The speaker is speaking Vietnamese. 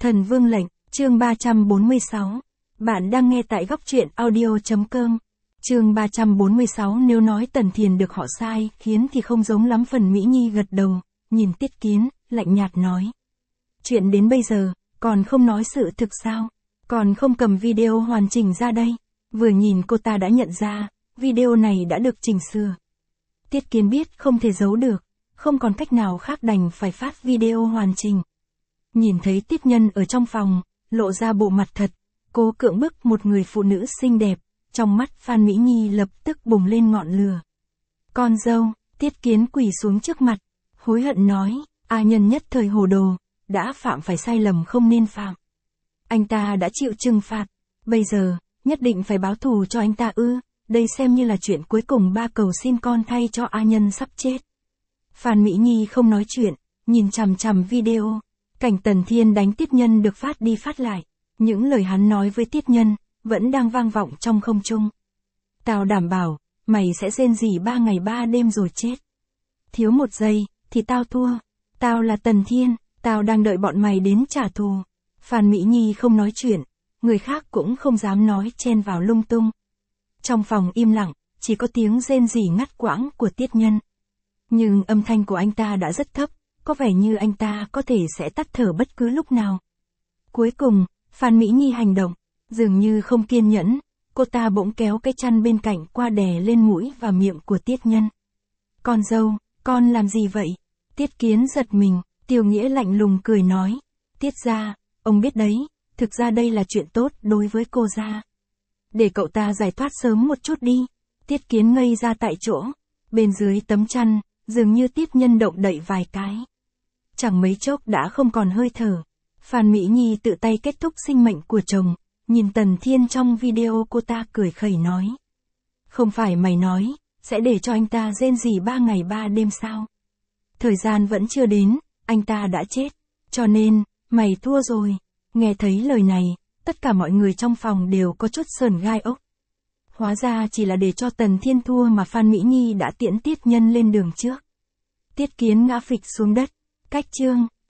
Thần Vương lệnh, chương 346. Bạn đang nghe tại góc truyện audio.com. Chương 346. Nếu nói Tần Thiền được họ sai, khiến thì không giống lắm. Phần Mỹ Nhi gật đầu, nhìn Tiết Kiến, lạnh nhạt nói. Chuyện đến bây giờ, còn không nói sự thực sao? Còn không cầm video hoàn chỉnh ra đây. Vừa nhìn cô ta đã nhận ra, video này đã được chỉnh sửa. Tiết Kiến biết không thể giấu được, không còn cách nào khác đành phải phát video hoàn chỉnh. Nhìn thấy Tiết Nhân ở trong phòng, lộ ra bộ mặt thật, cố cưỡng bức một người phụ nữ xinh đẹp, trong mắt Phan Mỹ Nhi lập tức bùng lên ngọn lửa. Con dâu, Tiết Kiến quỳ xuống trước mặt, hối hận nói, A Nhân nhất thời hồ đồ, đã phạm phải sai lầm không nên phạm. Anh ta đã chịu trừng phạt, bây giờ, nhất định phải báo thù cho anh ta ư, đây xem như là chuyện cuối cùng ba cầu xin con thay cho A Nhân sắp chết. Phan Mỹ Nhi không nói chuyện, nhìn chằm chằm video. Cảnh Tần Thiên đánh Tiết Nhân được phát đi phát lại, những lời hắn nói với Tiết Nhân, vẫn đang vang vọng trong không trung. Tao đảm bảo, mày sẽ rên rỉ 3 ngày 3 đêm rồi chết. Thiếu 1 giây, thì tao thua. Tao là Tần Thiên, tao đang đợi bọn mày đến trả thù. Phan Mỹ Nhi không nói chuyện, người khác cũng không dám nói chen vào lung tung. Trong phòng im lặng, chỉ có tiếng rên rỉ ngắt quãng của Tiết Nhân. Nhưng âm thanh của anh ta đã rất thấp. Có vẻ như anh ta có thể sẽ tắt thở bất cứ lúc nào. Cuối cùng, Phan Mỹ Nhi hành động, dường như không kiên nhẫn, cô ta bỗng kéo cái chăn bên cạnh qua đè lên mũi và miệng của Tiết Nhân. Con dâu, con làm gì vậy? Tiết Kiến giật mình, Tiêu Nghĩa lạnh lùng cười nói. Tiết gia, ông biết đấy, thực ra đây là chuyện tốt đối với cô gia. Để cậu ta giải thoát sớm một chút đi. Tiết Kiến ngây ra tại chỗ, bên dưới tấm chăn, dường như Tiết Nhân động đậy vài cái. Chẳng mấy chốc đã không còn hơi thở. Phan Mỹ Nhi tự tay kết thúc sinh mệnh của chồng, nhìn Tần Thiên trong video cô ta cười khẩy nói. Không phải mày nói, sẽ để cho anh ta rên rỉ 3 ngày 3 đêm sao? Thời gian vẫn chưa đến, anh ta đã chết, cho nên, mày thua rồi. Nghe thấy lời này, tất cả mọi người trong phòng đều có chút sởn gai ốc. Hóa ra chỉ là để cho Tần Thiên thua mà Phan Mỹ Nhi đã tiễn Tiết Nhân lên đường trước. Tiết Kiến ngã phịch xuống đất. Cách chương